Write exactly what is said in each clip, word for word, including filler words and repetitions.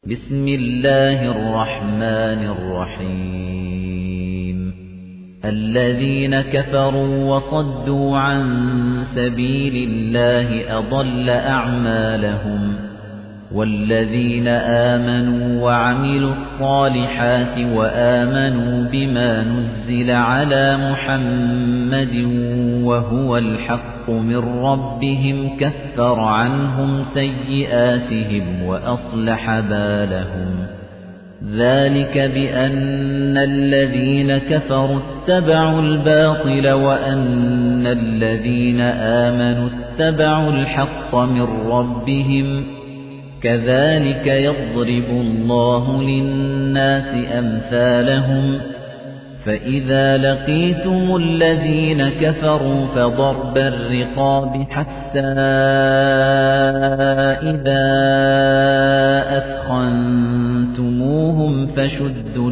بسم الله الرحمن الرحيم الذين كفروا وصدوا عن سبيل الله أضل أعمالهم والذين آمنوا وعملوا الصالحات وآمنوا بما نزل على محمد وهو الحق من ربهم كفر عنهم سيئاتهم وأصلح بالهم ذلك بأن الذين كفروا اتبعوا الباطل وأن الذين آمنوا اتبعوا الحق من ربهم كذلك يضرب الله للناس أمثالهم فإذا لقيتم الذين كفروا فضرب الرقاب حتى إذا أثخنتموهم فشدوا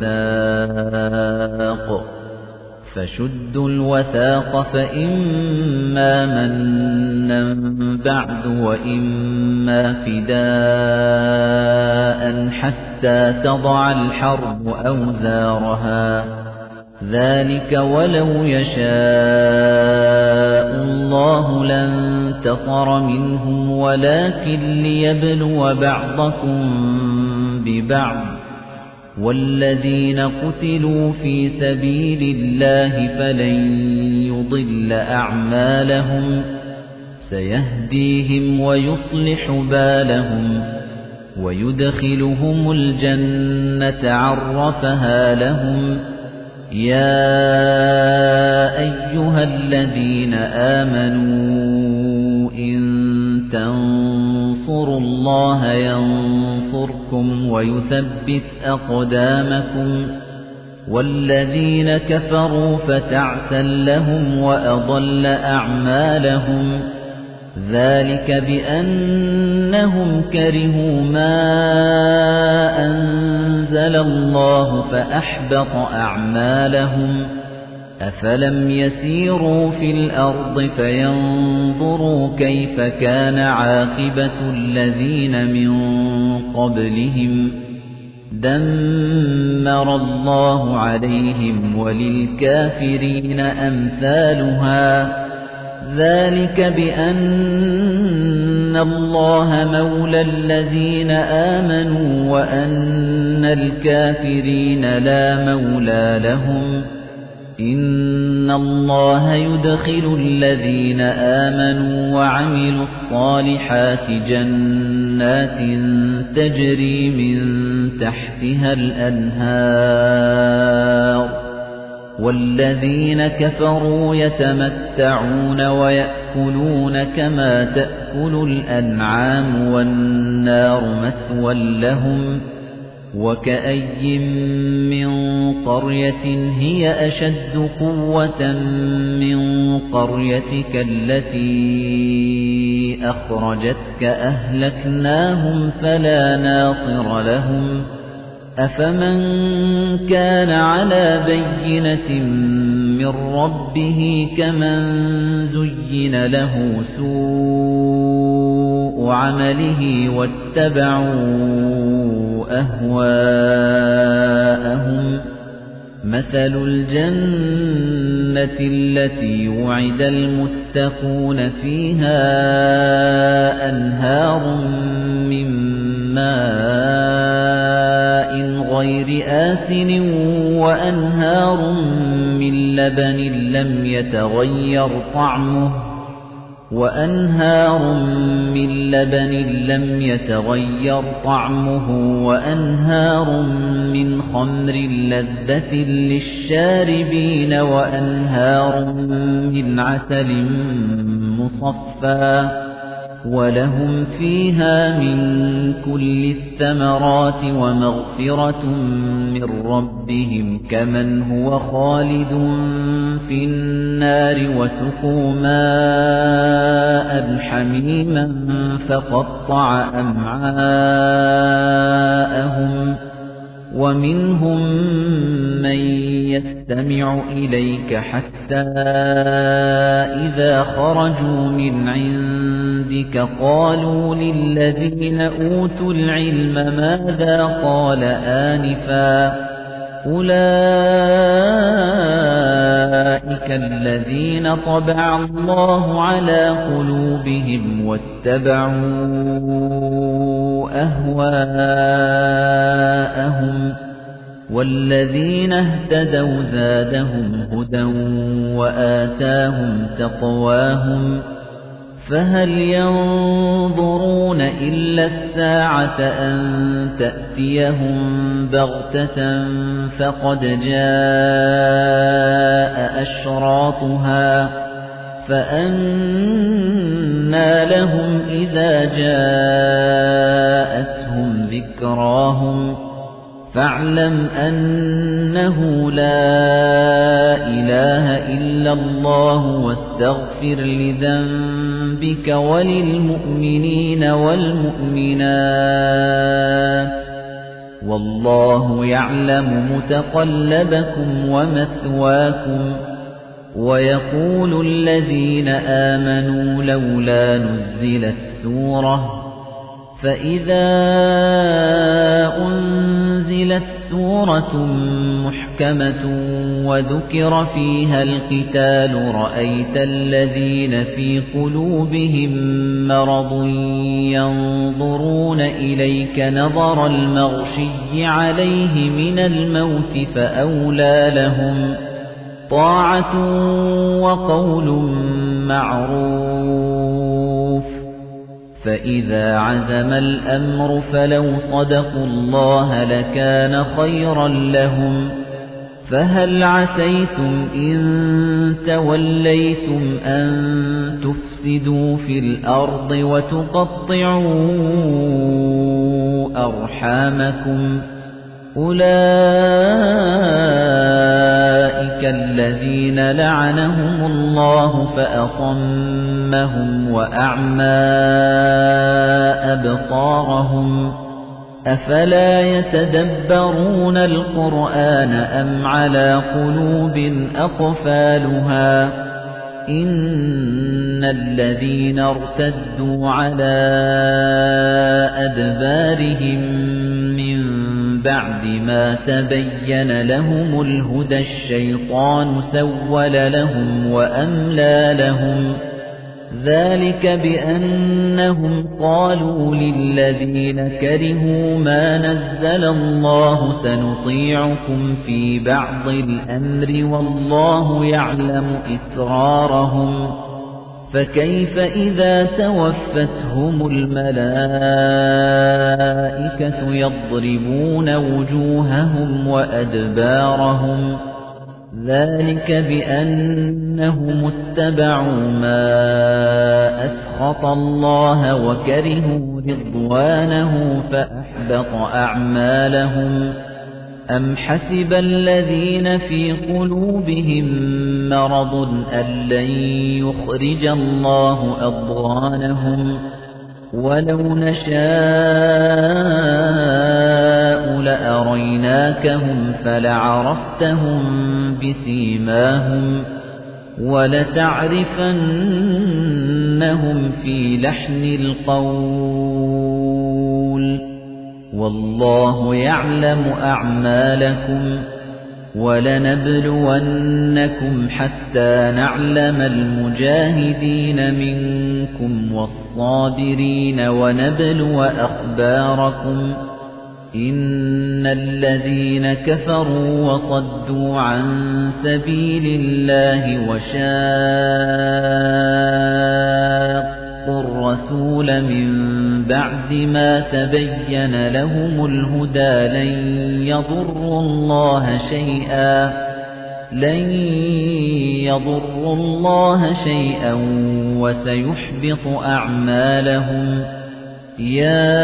الوثاق فشدوا الوثاق فإما منا بعد وإما فداء حتى تضع الحرب أوزارها ذلك ولو يشاء الله لانتصر منهم ولكن ليبلو بعضكم ببعض والذين قتلوا في سبيل الله فلن يضل أعمالهم سيهديهم ويصلح بالهم ويدخلهم الجنة عرفها لهم يا أيها الذين آمنوا إن تنصروا الله ينصركم ويثبت أقدامكم والذين كفروا فتعسا لهم وأضل أعمالهم ذلك بأنهم كرهوا ما أنزل الله فأحبط أعمالهم أفلم يسيروا في الأرض فينظروا كيف كان عاقبة الذين من قبلهم دمر الله عليهم وللكافرين أمثالها ذلك بأن الله مولى الذين آمنوا وأن الكافرين لا مولى لهم إن الله يدخل الذين آمنوا وعملوا الصالحات جنات تجري من تحتها الأنهار والذين كفروا يتمتعون ويأكلون كما تأكل الأنعام والنار مثوى لهم وكأي من قرية هي أشد قوة من قريتك التي أخرجتك أهلكناهم فلا ناصر لهم أفمن كان على بينة من ربه كمن زين له سوء عمله واتبعوا أهواءهم مثل الجنة التي وعد المتقون فيها أنهار من ماء غير آسن وأنهار من لبن لم يتغير طعمه وأنهار من لبن لم يتغير طعمه وأنهار من خمر لذة للشاربين وأنهار من عسل مصفى ولهم فيها من كل الثمرات ومغفرة من ربهم كمن هو خالد في النار وسقوا ماء حميما فقطع أمعاءهم ومنهم من يستمع إليك حتى إذا خرجوا من عند بِكَ قَالُوا لِلَّذِينَ أُوتُوا الْعِلْمَ مَاذَا قَالَ آنِفًا أُولَئِكَ الَّذِينَ طَبَعَ اللَّهُ عَلَى قُلُوبِهِمْ وَاتَّبَعُوا أَهْوَاءَهُمْ وَالَّذِينَ اهْتَدَوْا زَادَهُمْ هُدًى وَآتَاهُمْ تَقْوَاهُمْ فَهَلْ يَنظُرُونَ إِلَّا السَّاعَةَ أَن تَأْتِيَهُم بَغْتَةً فَقَدْ جَاءَ أَشْرَاطُهَا فَأَنَّىٰ لَهُمْ إِذَا جَاءَتْهُمْ ذِكْرَاهُمْ فَاعْلَمْ أَنَّهُ لَا إِلَٰهَ إِلَّا اللَّهُ وَاسْتَغْفِرْ لِذَنبِكَ وَلِلْمُؤْمِنِينَ وَالْمُؤْمِنَاتِ وَاللَّهُ يَعْلَمُ مُتَقَلَّبَكُمْ وَمَثْوَاكُمْ وَيَقُولُ الَّذِينَ آمَنُوا لَوْلَا نُزِّلَتْ سُورَةٌ فَإِذَا أُنزِلَتْ سُورَةٌ مُحْكَمَةٌ وَذُكِرَ فِيهَا الْقِتَالُ رَأَيْتَ الَّذِينَ فِي قُلُوبِهِم مَّرَضٌ يَنظُرُونَ إِلَيْكَ نَظَرَ الْمَغْشِيِّ عَلَيْهِ مِنَ الْمَوْتِ فَأَوْلَىٰ لَهُمْ طَاعَةٌ وَقَوْلٌ مَّعْرُوفٌ فَإِذَا عَزَمَ الْأَمْرُ فَلَوْ صَدَقُوا اللَّهَ لَكَانَ خَيْرًا لَّهُمْ فَهَلْ عَسَيْتُمْ إِن تَوَلَّيْتُمْ أَن تُفْسِدُوا فِي الْأَرْضِ وَتُقَطِّعُوا أَرْحَامَكُمْ أُولَئِكَ الَّذِينَ لَعَنَهُمُ اللَّهُ فَأَصَمَّهُمْ وَأَعْمَىٰ أَبْصَارَهُمْ أَفَلَا يَتَدَبَّرُونَ الْقُرْآنَ أَمْ عَلَىٰ قُلُوبٍ أَقْفَالُهَا إِنَّ الَّذِينَ ارْتَدُّوا عَلَىٰ أَدْبَارِهِم مِّن بَعْدِ مَا تَبَيَّنَ لَهُمُ الْهُدَى الشَّيْطَانُ سَوَّلَ لَهُمْ وَأَمْلَىٰ لَهُمْ ذَلِكَ بِأَنَّهُمْ قَالُوا لِلَّذِينَ كَرِهُوا مَا نَزَّلَ اللَّهُ سَنُطِيعُكُمْ فِي بَعْضِ الْأَمْرِ وَاللَّهُ يَعْلَمُ إِسْرَارَهُمْ فَكَيْفَ إِذَا تَوَفَّتْهُمُ الْمَلَائِكَةُ يَضْرِبُونَ وُجُوهَهُمْ وَأَدْبَارَهُمْ ذَلِكَ بِأَنَّهُمُ اتَّبَعُوا مَا أَسْخَطَ اللَّهَ وَكَرِهُوا رِضْوَانَهُ فَأَحْبَطَ أَعْمَالَهُمْ أَمْ حَسِبَ الَّذِينَ فِي قُلُوبِهِم مَّرَضٌ أَن لَّن يُخْرِجَ اللَّهُ أَضْغَانَهُمْ وَلَوْ نَشَاءُ لَأَرَيْنَاكَهُمْ فَلَعَرَفْتَهُم بِسِيمَاهُمْ وَلَتَعْرِفَنَّهُمْ فِي لَحْنِ الْقَوْلِ وَاللَّهُ يَعْلَمُ أَعْمَالَكُمْ وَلَنَبْلُوَنَّكُمْ حَتَّى نَعْلَمَ الْمُجَاهِدِينَ مِنكُمْ وَالصَّابِرِينَ وَنَبْلُوَ أَخْبَارَكُمْ إِنَّ الَّذِينَ كَفَرُوا وَصَدُّوا عَن سَبِيلِ اللَّهِ وَشَاقُّوا الرَّسُولَ مِن بَعْدِ مَا تَبَيَّنَ لَهُمُ الْهُدَىٰ لَن يَضُرُّوا اللَّهَ شَيْئًا لَن يَضُرُّوا اللَّهَ شَيْئًا وَسَيُحْبِطُ أَعْمَالَهُمْ يَا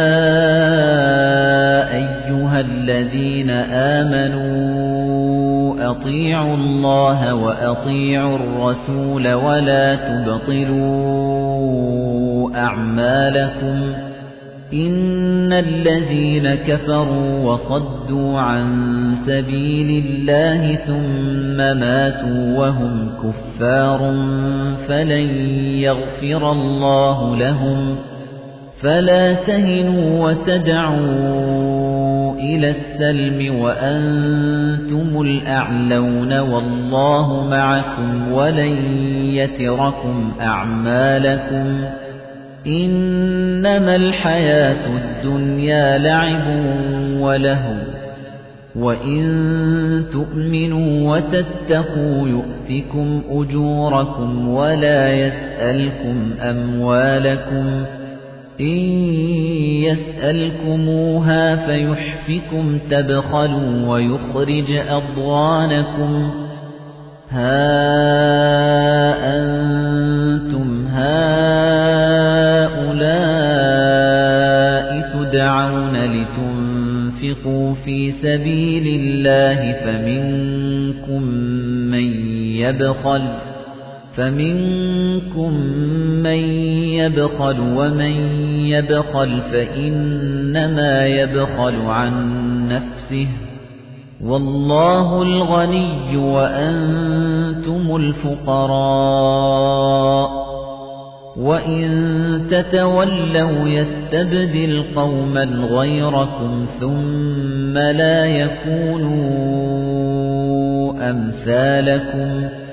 أَيُّهَا الَّذِينَ آمَنُوا أَطِيعُوا اللَّهَ وَأَطِيعُوا الرَّسُولَ وَلَا تُبْطِلُوا أَعْمَالَكُمْ إِنَّ الَّذِينَ كَفَرُوا وَصَدُّوا عَن سَبِيلِ اللَّهِ ثُمَّ مَاتُوا وَهُمْ كُفَّارٌ فَلَن يَغْفِرَ اللَّهُ لَهُمْ فَلَا تَهِنُوا وَتَدْعُوا إِلَى السَّلْمِ وَأَنتُمُ الْأَعْلَوْنَ وَاللَّهُ مَعَكُمْ وَلَن يَتِرَكُمْ أَعْمَالَكُمْ إِنَّمَا الْحَيَاةُ الدُّنْيَا لَعِبٌ وَلَهْوٌ وَإِن تُؤْمِنُوا وَتَتَّقُوا يُؤْتِكُمْ أُجُورَكُمْ وَلَا يَسْأَلْكُمْ أَمْوَالَكُمْ إِن يَسْأَلْكُمُوهَا فَيُحْفِكُمْ تَبْخَلُوا وَيُخْرِجْ أَضْغَانَكُمْ هَا أَنتُمْ هَؤُلَاءِ تُدْعَوْنَ لِتُنفِقُوا فِي سَبِيلِ اللَّهِ فَمِنكُم مَّن يَبْخَلُ فَمِنكُم مَّن يَبْخَلُ وَمَن يَبْخَلْ فَإِنَّمَا يَبْخَلُ عَن نَّفْسِهِ وَاللَّهُ الْغَنِيُّ وَأَنتُمُ الْفُقَرَاءُ وَإِن تَتَوَلَّوْا يَسْتَبْدِلْ قَوْمًا غَيْرَكُمْ ثُمَّ لَا يَكُونُوا أَمْثَالَكُمْ